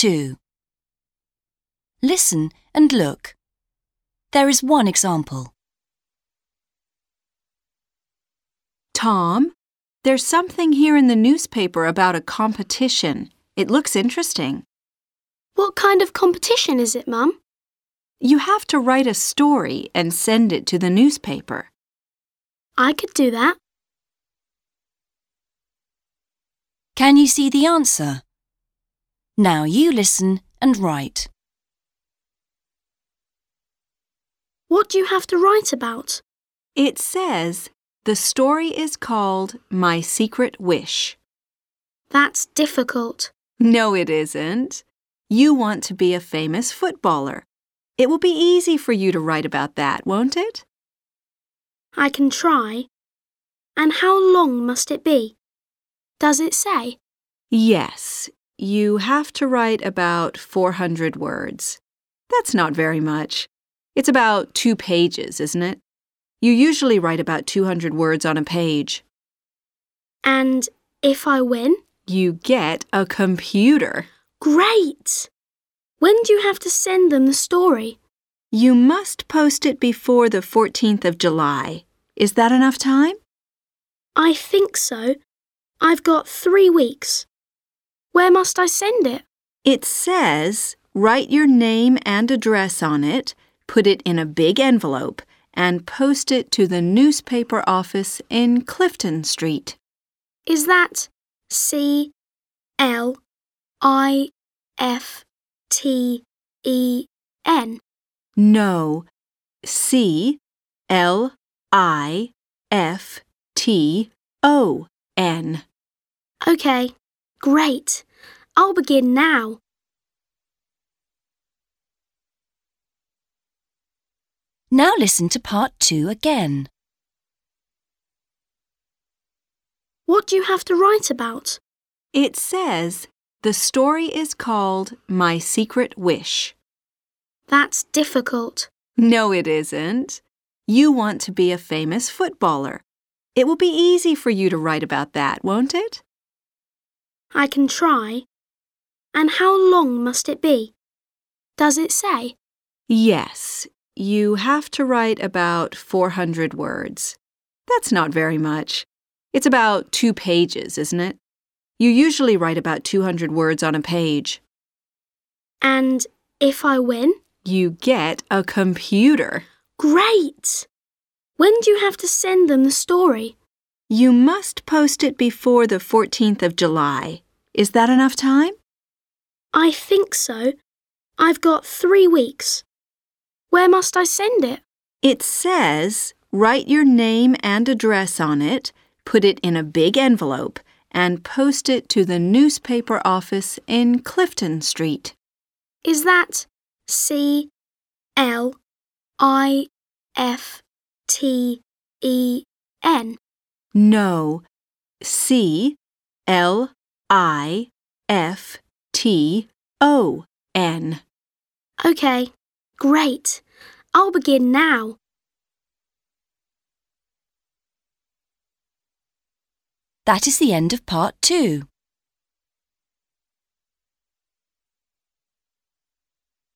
2. Listen and look. There is one example. Tom, there's something here in the newspaper about a competition. It looks interesting. What kind of competition is it, Mum? You have to write a story and send it to the newspaper. I could do that. Can you see the answer? Now you listen and write. What do you have to write about? It says, the story is called My Secret Wish. That's difficult. No, it isn't. You want to be a famous footballer. It will be easy for you to write about that, won't it? I can try. And how long must it be? Does it say? Yes, you have to write about 400 words. That's not very much. It's about 2 pages, isn't it? You usually write about 200 words on a page. And if I win? You get a computer. Great! When do you have to send them the story? You must post it before the 14th of July. Is that enough time? I think so. I've got 3 weeks. Where must I send it? It says, write your name and address on it, put it in a big envelope, and post it to the newspaper office in Clifton Street. Is that C-L-I-F-T-E-N? No, C-L-I-F-T-O-N. Okay, great. I'll begin now. Now listen to part 2 again. What do you have to write about? It says, the story is called My Secret Wish. That's difficult. No, it isn't. You want to be a famous footballer. It will be easy for you to write about that, won't it? I can try. And how long must it be? Does it say? Yes, you have to write about 400 words. That's not very much. It's about 2 pages, isn't it? You usually write about 200 words on a page. And if I win? You get a computer. Great! When do you have to send them the story? You must post it before the 14th of July. Is that enough time? I think so. I've got 3 weeks. Where must I send it? It says, write your name and address on it, put it in a big envelope, and post it to the newspaper office in Clifton Street. Is that C-L-I-F-T-E-N? No, C-L-I-F-T-O-N. Okay, great. I'll begin now. That is the end of part 2.